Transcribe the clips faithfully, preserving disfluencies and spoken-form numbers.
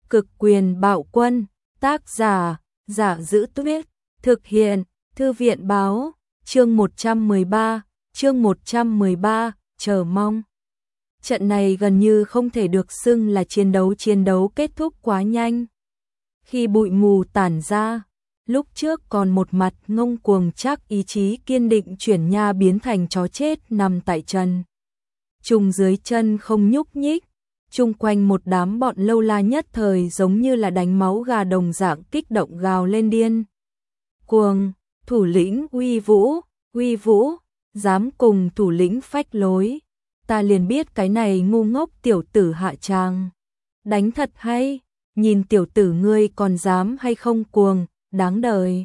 Cực quyền bạo quân, tác giả, Giả Giữ Tuyết, thực hiện, Thư viện báo, chương một trăm mười ba, chương một trăm mười ba, chờ mong. Trận này gần như không thể được xưng là chiến đấu chiến đấu kết thúc quá nhanh. Khi bụi mù tản ra, lúc trước còn một mặt ngông cuồng Trác Ý Chí kiên định chuyển nha biến thành chó chết nằm tại chân trùng dưới chân không nhúc nhích. Chung quanh một đám bọn lâu la nhất thời giống như là đánh máu gà đồng dạng kích động gào lên điên cuồng. Thủ lĩnh uy vũ, uy vũ, dám cùng thủ lĩnh phách lối, ta liền biết cái này ngu ngốc tiểu tử hạ tràng đánh thật hay, nhìn tiểu tử ngươi còn dám hay không cuồng, đáng đời.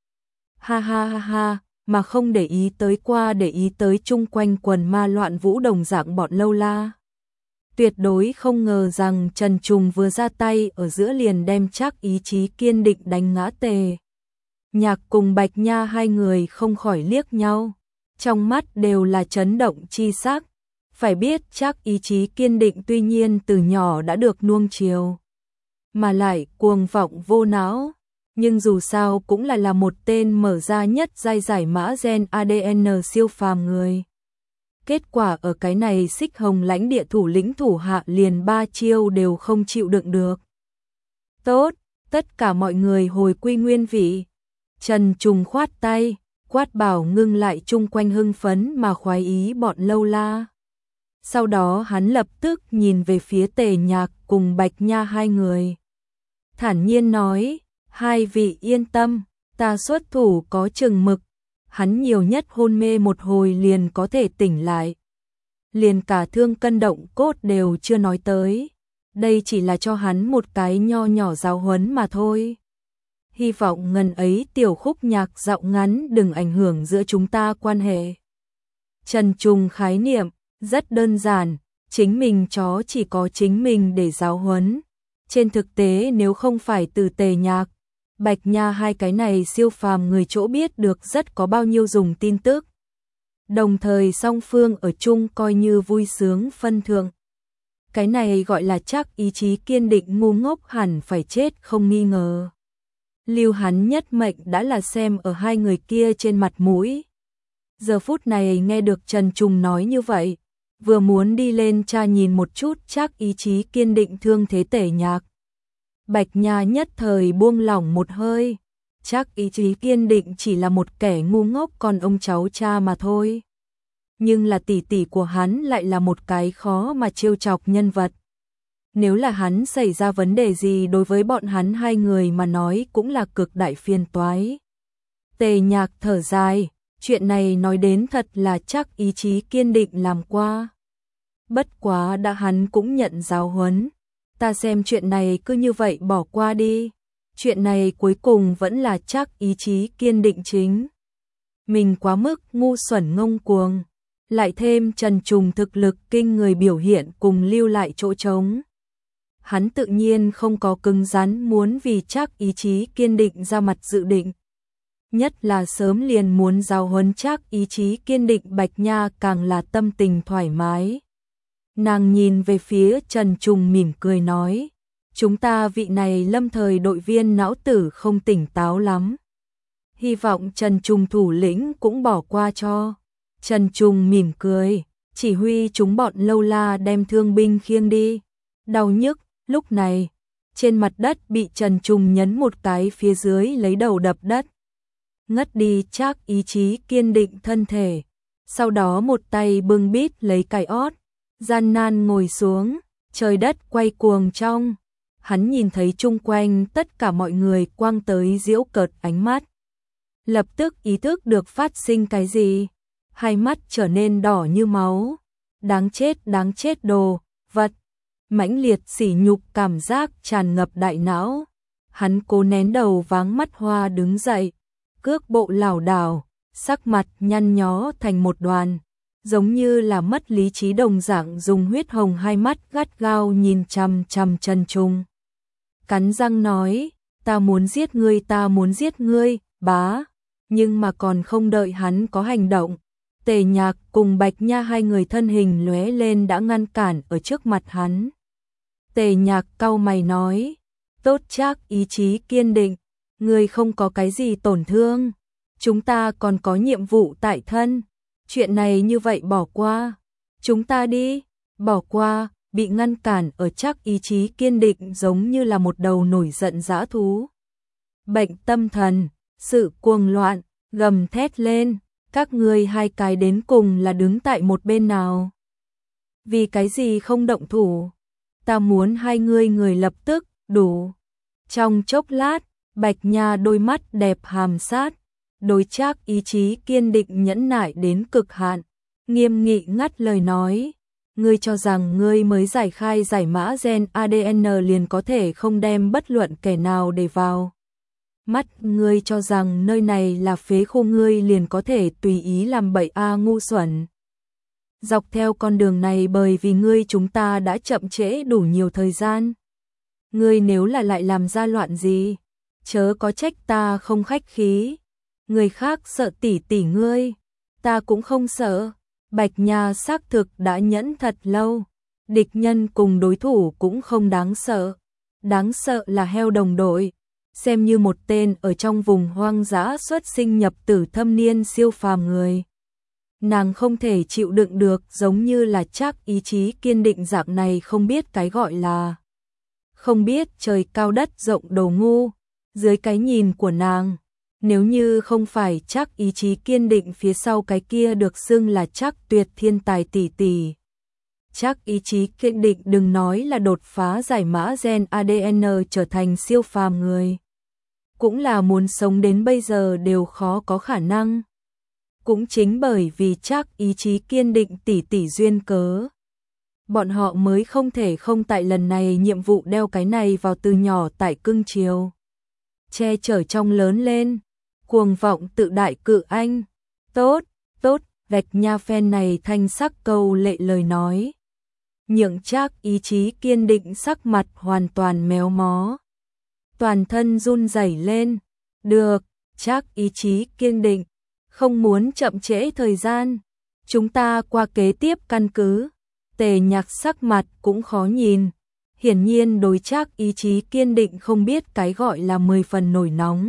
Ha ha ha ha, mà không để ý tới qua để ý tới chung quanh quần ma loạn vũ đồng dạng bọn lâu la. Tuyệt đối không ngờ rằng Trần Trùng vừa ra tay ở giữa liền đem Trác Ý Chí kiên định đánh ngã Tề Nhạc cùng Bạch Nha hai người không khỏi liếc nhau, trong mắt đều là chấn động chi sắc. Phải biết Trác Ý Chí kiên định tuy nhiên từ nhỏ đã được nuông chiều, mà lại cuồng vọng vô não, nhưng dù sao cũng là là một tên mở ra nhất giai giải mã gen a đê en siêu phàm người. Kết quả ở cái này Xích Hồng lãnh địa thủ lĩnh thủ hạ liền ba chiêu đều không chịu đựng được. Tốt, tất cả mọi người hồi quy nguyên vị. Trần Trùng khoát tay, quát bảo ngưng lại chung quanh hưng phấn mà khoái ý bọn lâu la. Sau đó hắn lập tức nhìn về phía Tề Nhạc cùng Bạch Nha hai người. Thản nhiên nói, hai vị yên tâm, ta xuất thủ có chừng mực. Hắn nhiều nhất hôn mê một hồi liền có thể tỉnh lại. Liền cả thương cân động cốt đều chưa nói tới. Đây chỉ là cho hắn một cái nho nhỏ giáo huấn mà thôi. Hy vọng ngần ấy tiểu khúc nhạc dạo ngắn đừng ảnh hưởng giữa chúng ta quan hệ. Trần Trùng khái niệm, rất đơn giản, chính mình chó chỉ có chính mình để giáo huấn. Trên thực tế nếu không phải từ Tề Nhạc, Bạch Nha hai cái này siêu phàm người chỗ biết được rất có bao nhiêu dùng tin tức. Đồng thời song phương ở chung coi như vui sướng phân thượng. Cái này gọi là Trác Ý Chí kiên định ngu ngốc hẳn phải chết không nghi ngờ. Lưu hắn nhất mệnh đã là xem ở hai người kia trên mặt mũi. Giờ phút này nghe được Trần Trùng nói như vậy, vừa muốn đi lên tra nhìn một chút Trác Ý Chí kiên định thương thế Tề Nhạc. Bạch Nha nhất thời buông lỏng một hơi, Trác Ý Chí kiên định chỉ là một kẻ ngu ngốc còn ông cháu cha mà thôi. Nhưng là tỷ tỷ của hắn lại là một cái khó mà trêu chọc nhân vật. Nếu là hắn xảy ra vấn đề gì đối với bọn hắn hai người mà nói cũng là cực đại phiền toái. Tề Nhạc thở dài, chuyện này nói đến thật là Trác Ý Chí kiên định làm qua. Bất quá đã hắn cũng nhận giáo huấn. Ta xem chuyện này cứ như vậy bỏ qua đi. Chuyện này cuối cùng vẫn là Trác Ý Chí kiên định chính. Mình quá mức ngu xuẩn ngông cuồng. Lại thêm Trần Trùng thực lực kinh người biểu hiện cùng lưu lại chỗ trống. Hắn tự nhiên không có cứng rắn muốn vì Trác Ý Chí kiên định ra mặt dự định. Nhất là sớm liền muốn giáo huấn Trác Ý Chí kiên định Bạch Nha càng là tâm tình thoải mái. Nàng nhìn về phía Trần Trùng mỉm cười nói, chúng ta vị này lâm thời đội viên não tử không tỉnh táo lắm. Hy vọng Trần Trùng thủ lĩnh cũng bỏ qua cho. Trần Trùng mỉm cười, chỉ huy chúng bọn lâu la đem thương binh khiêng đi. Đau nhức, lúc này, trên mặt đất bị Trần Trùng nhấn một cái phía dưới lấy đầu đập đất. Ngất đi Trác Ý Chí kiên định thân thể, sau đó một tay bưng bít lấy cái ót. Gian nan ngồi xuống, trời đất quay cuồng trong. Hắn nhìn thấy chung quanh tất cả mọi người quăng tới giễu cợt ánh mắt. Lập tức ý thức được phát sinh cái gì. Hai mắt trở nên đỏ như máu. Đáng chết, đáng chết đồ, vật. Mãnh liệt sỉ nhục cảm giác tràn ngập đại não. Hắn cố nén đầu váng mắt hoa đứng dậy. Cước bộ lảo đảo, sắc mặt nhăn nhó thành một đoàn. Giống như là mất lý trí đồng dạng dùng huyết hồng hai mắt gắt gao nhìn chằm chằm Trần Trùng. Cắn răng nói, ta muốn giết ngươi, ta muốn giết ngươi, bá. Nhưng mà còn không đợi hắn có hành động, Tề Nhạc cùng Bạch Nha hai người thân hình lóe lên đã ngăn cản ở trước mặt hắn. Tề Nhạc cau mày nói, Tốt Trác ý chí kiên định, ngươi không có cái gì tổn thương, chúng ta còn có nhiệm vụ tại thân, chuyện này như vậy bỏ qua, chúng ta đi, bỏ qua, bị ngăn cản ở Trác ý chí kiên định giống như là một đầu nổi giận dã thú. Bệnh tâm thần, sự cuồng loạn, gầm thét lên, các ngươi hai cái đến cùng là đứng tại một bên nào? Vì cái gì không động thủ? Ta muốn hai ngươi người lập tức, đủ. Trong chốc lát, Bạch Nha đôi mắt đẹp hàm sát, đối Trác ý chí kiên định nhẫn nại đến cực hạn, nghiêm nghị ngắt lời nói, ngươi cho rằng ngươi mới giải khai giải mã gen a đê en liền có thể không đem bất luận kẻ nào để vào mắt, ngươi cho rằng nơi này là phế khu ngươi liền có thể tùy ý làm bậy a ngu xuẩn. Dọc theo con đường này bởi vì ngươi chúng ta đã chậm trễ đủ nhiều thời gian. Ngươi nếu là lại làm ra loạn gì, chớ có trách ta không khách khí. Người khác sợ tỷ tỷ ngươi, ta cũng không sợ. Bạch Nha xác thực đã nhẫn thật lâu, địch nhân cùng đối thủ cũng không đáng sợ. Đáng sợ là heo đồng đội, xem như một tên ở trong vùng hoang dã xuất sinh nhập tử thâm niên siêu phàm người. Nàng không thể chịu đựng được giống như là Trác ý chí kiên định dạng này không biết cái gọi là không biết trời cao đất rộng đồ ngu. Dưới cái nhìn của nàng, nếu như không phải Trác ý chí kiên định phía sau cái kia được xưng là Trác Tuyệt thiên tài tỷ tỷ. Trác ý chí kiên định đừng nói là đột phá giải mã gen a đê en trở thành siêu phàm người. Cũng là muốn sống đến bây giờ đều khó có khả năng. Cũng chính bởi vì Trác ý chí kiên định tỷ tỷ duyên cớ, bọn họ mới không thể không tại lần này nhiệm vụ đeo cái này vào từ nhỏ tại cưng chiều. Che chở trong lớn lên, cuồng vọng tự đại cự anh. Tốt, tốt, Bạch Nha phen này thanh sắc câu lệ lời nói. Nhượng Trác ý chí kiên định sắc mặt hoàn toàn méo mó. Toàn thân run rẩy lên. Được, Trác ý chí kiên định, không muốn chậm trễ thời gian. Chúng ta qua kế tiếp căn cứ. Tề Nhạc sắc mặt cũng khó nhìn. Hiển nhiên đối Trác ý chí kiên định không biết cái gọi là mười phần nổi nóng.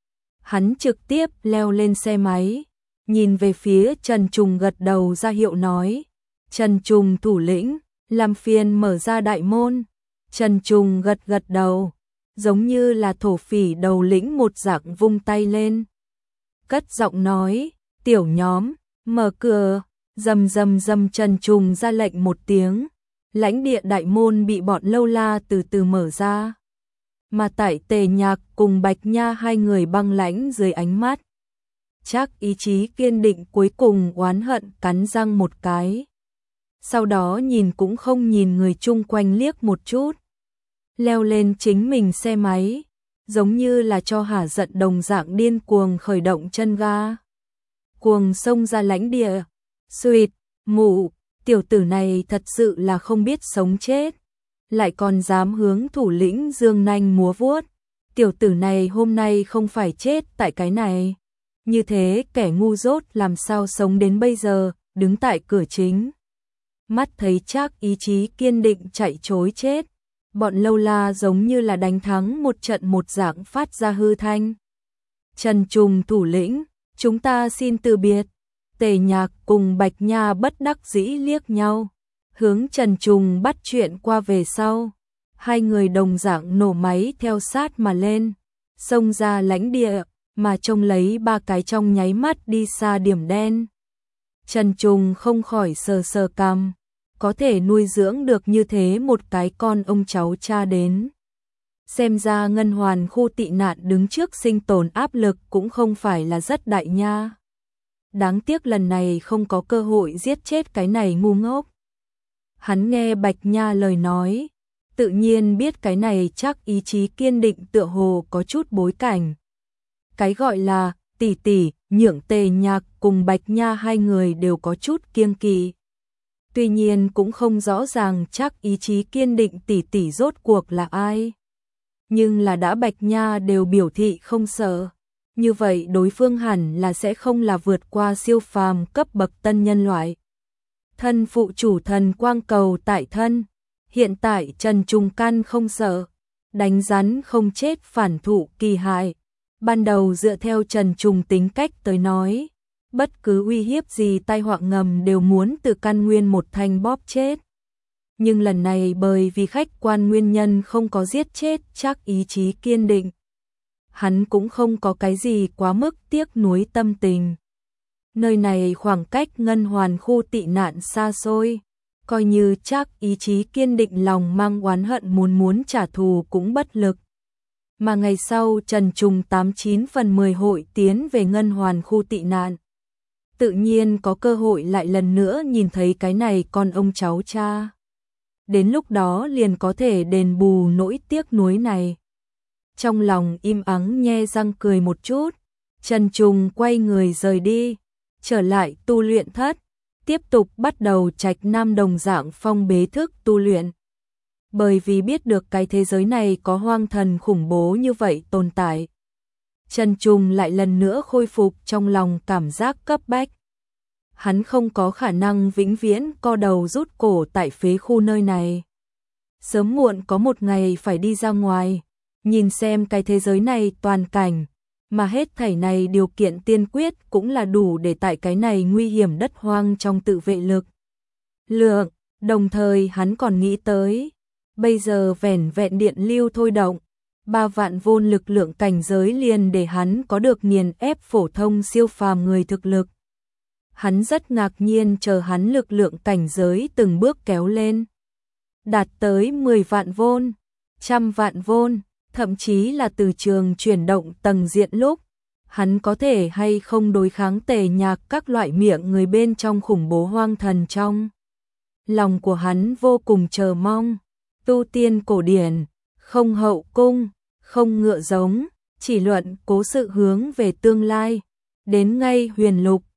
Hắn trực tiếp leo lên xe máy, nhìn về phía Trần Trùng gật đầu ra hiệu nói. Trần Trùng thủ lĩnh, làm phiền mở ra đại môn. Trần Trùng gật gật đầu, giống như là thổ phỉ đầu lĩnh một dạng vung tay lên. Cất giọng nói, tiểu nhóm, mở cửa, rầm rầm rầm Trần Trùng ra lệnh một tiếng. Lãnh địa đại môn bị bọn lâu la từ từ mở ra. Mà tại Tề Nhạc cùng Bạch Nha hai người băng lãnh dưới ánh mắt. Trác ý chí kiên định cuối cùng oán hận cắn răng một cái. Sau đó nhìn cũng không nhìn người chung quanh liếc một chút. Leo lên chính mình xe máy, giống như là cho hả giận đồng dạng điên cuồng khởi động chân ga. Cuồng xông ra lãnh địa. Xuyệt, mụ, tiểu tử này thật sự là không biết sống chết. Lại còn dám hướng thủ lĩnh dương nanh múa vuốt. Tiểu tử này hôm nay không phải chết tại cái này. Như thế kẻ ngu dốt làm sao sống đến bây giờ, đứng tại cửa chính. Mắt thấy Trác ý chí kiên định chạy trối chết. Bọn lâu la giống như là đánh thắng một trận một dạng phát ra hư thanh. Trần Trùng thủ lĩnh, chúng ta xin từ biệt. Tề Nhạc cùng Bạch Nha bất đắc dĩ liếc nhau, hướng Trần Trùng bắt chuyện qua về sau. Hai người đồng dạng nổ máy theo sát mà lên, xông ra lãnh địa, mà trông lấy ba cái trong nháy mắt đi xa điểm đen. Trần Trùng không khỏi sờ sờ cằm, có thể nuôi dưỡng được như thế một cái con ông cháu cha đến. Xem ra Ngân Hoàn khu tị nạn đứng trước sinh tồn áp lực cũng không phải là rất đại nha. Đáng tiếc lần này không có cơ hội giết chết cái này ngu ngốc. Hắn nghe Bạch Nha lời nói, tự nhiên biết cái này Trác ý chí kiên định tựa hồ có chút bối cảnh. Cái gọi là tỷ tỷ, nhượng Tề Nhạc cùng Bạch Nha hai người đều có chút kiêng kỵ. Tuy nhiên cũng không rõ ràng Trác ý chí kiên định tỷ tỷ rốt cuộc là ai. Nhưng là đã Bạch Nha đều biểu thị không sợ. Như vậy đối phương hẳn là sẽ không là vượt qua siêu phàm cấp bậc tân nhân loại. Thân phụ chủ thần quang cầu tại thân. Hiện tại Trần Trùng căn không sợ. đánh rắn không chết phản thụ kỳ hại. Ban đầu dựa theo Trần Trùng tính cách tới nói, bất cứ uy hiếp gì tai họa ngầm đều muốn từ căn nguyên một thanh bóp chết. Nhưng lần này bởi vì khách quan nguyên nhân không có giết chết chắc ý chí kiên định. Hắn cũng không có cái gì quá mức tiếc nuối tâm tình. Nơi này khoảng cách Ngân Hoàn khu tị nạn xa xôi, coi như chắc ý chí kiên định lòng mang oán hận muốn muốn trả thù cũng bất lực. Mà ngày sau Trần Trùng tám chín phần mười hội tiến về Ngân Hoàn khu tị nạn. Tự nhiên có cơ hội lại lần nữa nhìn thấy cái này con ông cháu cha. Đến lúc đó liền có thể đền bù nỗi tiếc nuối này. Trong lòng im ắng nhe răng cười một chút, Trần Trùng quay người rời đi, trở lại tu luyện thất, tiếp tục bắt đầu Trạch Nam đồng dạng phong bế thức tu luyện. Bởi vì biết được cái thế giới này có hoang thần khủng bố như vậy tồn tại. Trần Trùng lại lần nữa khôi phục trong lòng cảm giác cấp bách. Hắn không có khả năng vĩnh viễn co đầu rút cổ tại phế khu nơi này. Sớm muộn có một ngày phải đi ra ngoài, nhìn xem cái thế giới này toàn cảnh, mà hết thảy này điều kiện tiên quyết cũng là đủ để tại cái này nguy hiểm đất hoang trong tự vệ lực. Lượng, đồng thời hắn còn nghĩ tới, bây giờ vẻn vẹn điện lưu thôi động, ba vạn vôn lực lượng cảnh giới liền để hắn có được nghiền ép phổ thông siêu phàm người thực lực. Hắn rất ngạc nhiên chờ hắn lực lượng cảnh giới từng bước kéo lên. Đạt tới mười vạn vôn, trăm vạn vôn, thậm chí là từ trường chuyển động tầng diện lúc, hắn có thể hay không đối kháng tề nhạc các loại miệng người bên trong khủng bố hoang thần trong. Lòng của hắn vô cùng chờ mong, tu tiên cổ điển, không hậu cung, không ngựa giống, chỉ luận cố sự hướng về tương lai, đến ngay huyền lục,